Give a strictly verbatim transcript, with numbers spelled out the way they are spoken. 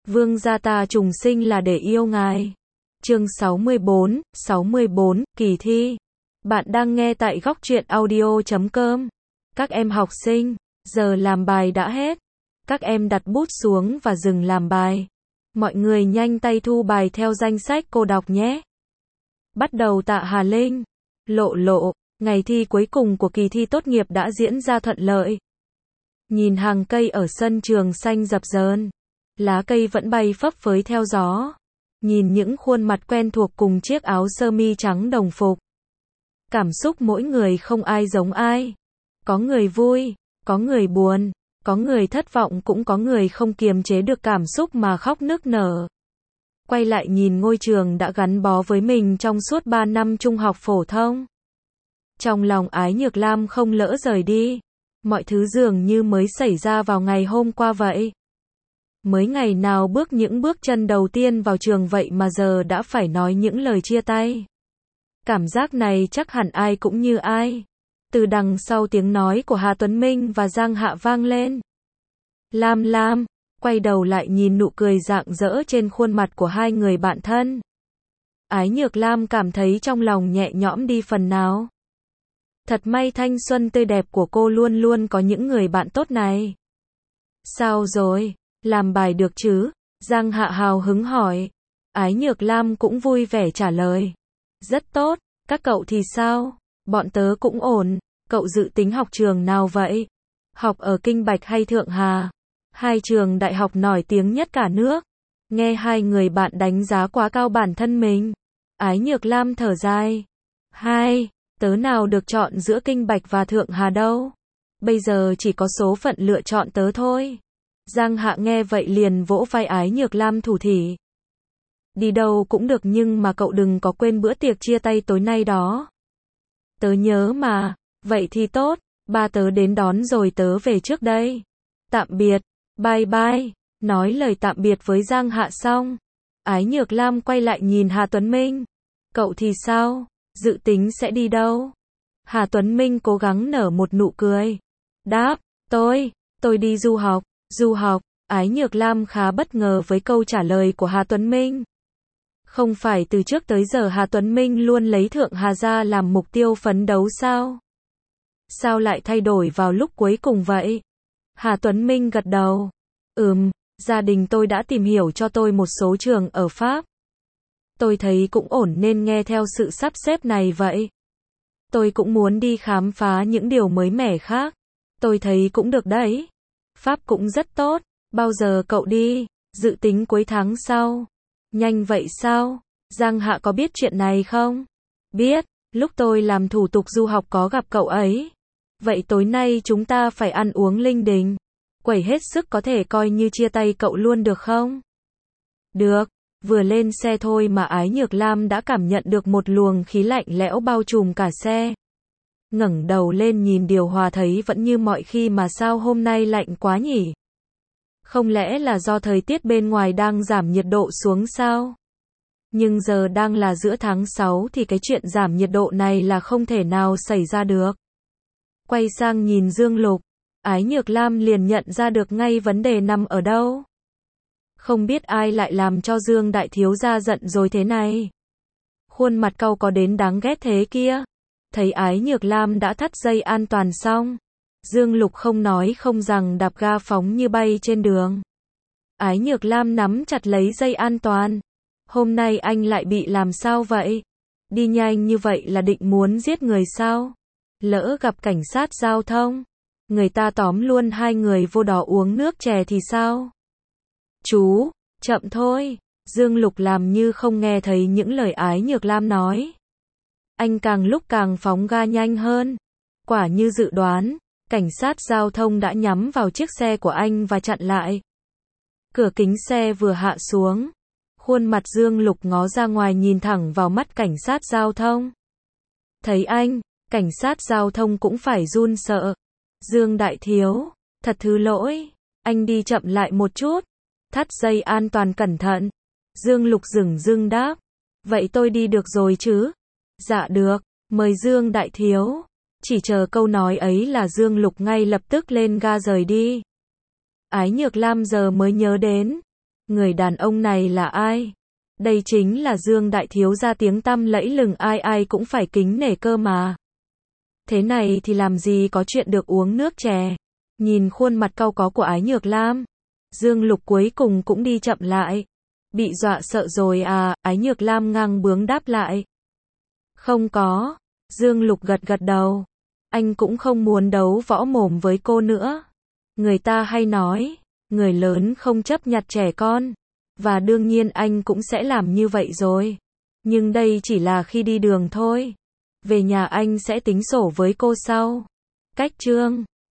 Vương gia ta trùng sinh là để yêu ngài. Chương sáu mươi bốn, sáu mươi bốn, kỳ thi. Bạn đang nghe tại góc truyện audio chấm com. Các em học sinh, giờ làm bài đã hết. Các em đặt bút xuống và dừng làm bài. Mọi người nhanh tay thu bài theo danh sách cô đọc nhé. Bắt đầu. Tạ Hà Linh. Lộ lộ, ngày thi cuối cùng của kỳ thi tốt nghiệp đã diễn ra thuận lợi. Nhìn hàng cây ở sân trường xanh dập dờn, lá cây vẫn bay phấp phới theo gió. Nhìn những khuôn mặt quen thuộc cùng chiếc áo sơ mi trắng đồng phục. Cảm xúc mỗi người không ai giống ai. Có người vui, có người buồn, có người thất vọng, cũng có người không kiềm chế được cảm xúc mà khóc nức nở. Quay lại nhìn ngôi trường đã gắn bó với mình trong suốt ba năm trung học phổ thông. Trong lòng Ái Nhược Lam không lỡ rời đi. Mọi thứ dường như mới xảy ra vào ngày hôm qua vậy. Mới ngày nào bước những bước chân đầu tiên vào trường vậy mà giờ đã phải nói những lời chia tay. Cảm giác này chắc hẳn ai cũng như ai. Từ đằng sau tiếng nói của Hà Tuấn Minh và Giang Hạ vang lên. Lam Lam, quay đầu lại nhìn nụ cười rạng rỡ trên khuôn mặt của hai người bạn thân. Ái Nhược Lam cảm thấy trong lòng nhẹ nhõm đi phần nào. Thật may thanh xuân tươi đẹp của cô luôn luôn có những người bạn tốt này. Sao rồi, làm bài được chứ? Giang Hạ hào hứng hỏi. Ái Nhược Lam cũng vui vẻ trả lời. Rất tốt, các cậu thì sao? Bọn tớ cũng ổn. Cậu dự tính học trường nào vậy? Học ở Kinh Bạch hay Thượng Hà? Hai trường đại học nổi tiếng nhất cả nước. Nghe hai người bạn đánh giá quá cao bản thân mình. Ái Nhược Lam thở dài. Hai, tớ nào được chọn giữa Kinh Bạch và Thượng Hà đâu. Bây giờ chỉ có số phận lựa chọn tớ thôi. Giang Hạ nghe vậy liền vỗ vai Ái Nhược Lam thủ thỉ. Đi đâu cũng được nhưng mà cậu đừng có quên bữa tiệc chia tay tối nay đó. Tớ nhớ mà. Vậy thì tốt, ba tớ đến đón rồi tớ về trước đây. Tạm biệt, bye bye. Nói lời tạm biệt với Giang Hạ xong, Ái Nhược Lam quay lại nhìn Hà Tuấn Minh. Cậu thì sao? Dự tính sẽ đi đâu? Hà Tuấn Minh cố gắng nở một nụ cười. Đáp, tôi, tôi đi du học. Du học. Ái Nhược Lam khá bất ngờ với câu trả lời của Hà Tuấn Minh. Không phải từ trước tới giờ Hà Tuấn Minh luôn lấy Thượng Hà ra làm mục tiêu phấn đấu sao? Sao lại thay đổi vào lúc cuối cùng vậy? Hà Tuấn Minh gật đầu. Ừm, gia đình tôi đã tìm hiểu cho tôi một số trường ở Pháp. Tôi thấy cũng ổn nên nghe theo sự sắp xếp này vậy. Tôi cũng muốn đi khám phá những điều mới mẻ khác. Tôi thấy cũng được đấy. Pháp cũng rất tốt. Bao giờ cậu đi? Dự tính cuối tháng sau. Nhanh vậy sao? Giang Hạ có biết chuyện này không? Biết, lúc tôi làm thủ tục du học có gặp cậu ấy. Vậy tối nay chúng ta phải ăn uống linh đình. Quẩy hết sức có thể coi như chia tay cậu luôn được không? Được. Vừa lên xe thôi mà Ái Nhược Lam đã cảm nhận được một luồng khí lạnh lẽo bao trùm cả xe. Ngẩng đầu lên nhìn điều hòa thấy vẫn như mọi khi mà sao hôm nay lạnh quá nhỉ? Không lẽ là do thời tiết bên ngoài đang giảm nhiệt độ xuống sao? Nhưng giờ đang là giữa tháng sáu thì cái chuyện giảm nhiệt độ này là không thể nào xảy ra được. Quay sang nhìn Dương Lục, Ái Nhược Lam liền nhận ra được ngay vấn đề nằm ở đâu. Không biết ai lại làm cho Dương đại thiếu gia giận rồi thế này. Khuôn mặt cau có đến đáng ghét thế kia. Thấy Ái Nhược Lam đã thắt dây an toàn xong, Dương Lục không nói không rằng đạp ga phóng như bay trên đường. Ái Nhược Lam nắm chặt lấy dây an toàn. Hôm nay anh lại bị làm sao vậy? Đi nhanh như vậy là định muốn giết người sao? Lỡ gặp cảnh sát giao thông, người ta tóm luôn hai người vô đó uống nước chè thì sao? Chú, chậm thôi. Dương Lục làm như không nghe thấy những lời Ái Nhược Lam nói. Anh càng lúc càng phóng ga nhanh hơn. Quả như dự đoán, cảnh sát giao thông đã nhắm vào chiếc xe của anh và chặn lại. Cửa kính xe vừa hạ xuống, khuôn mặt Dương Lục ngó ra ngoài nhìn thẳng vào mắt cảnh sát giao thông. Thấy anh, cảnh sát giao thông cũng phải run sợ. Dương đại thiếu, thật thứ lỗi, anh đi chậm lại một chút. Thắt dây an toàn cẩn thận. Dương Lục dửng dưng đáp. Vậy tôi đi được rồi chứ? Dạ được, mời Dương đại thiếu. Chỉ chờ câu nói ấy là Dương Lục ngay lập tức lên ga rời đi. Ái Nhược Lam giờ mới nhớ đến. Người đàn ông này là ai? Đây chính là Dương đại thiếu gia tiếng tăm lẫy lừng, ai ai cũng phải kính nể cơ mà. Thế này thì làm gì có chuyện được uống nước chè. Nhìn khuôn mặt cau có của Ái Nhược Lam, Dương Lục cuối cùng cũng đi chậm lại. Bị dọa sợ rồi à? Ái Nhược Lam ngang bướng đáp lại. Không có. Dương Lục gật gật đầu. Anh cũng không muốn đấu võ mồm với cô nữa. Người ta hay nói, người lớn không chấp nhặt trẻ con. Và đương nhiên anh cũng sẽ làm như vậy rồi. Nhưng đây chỉ là khi đi đường thôi. Về nhà anh sẽ tính sổ với cô sau. Cách chương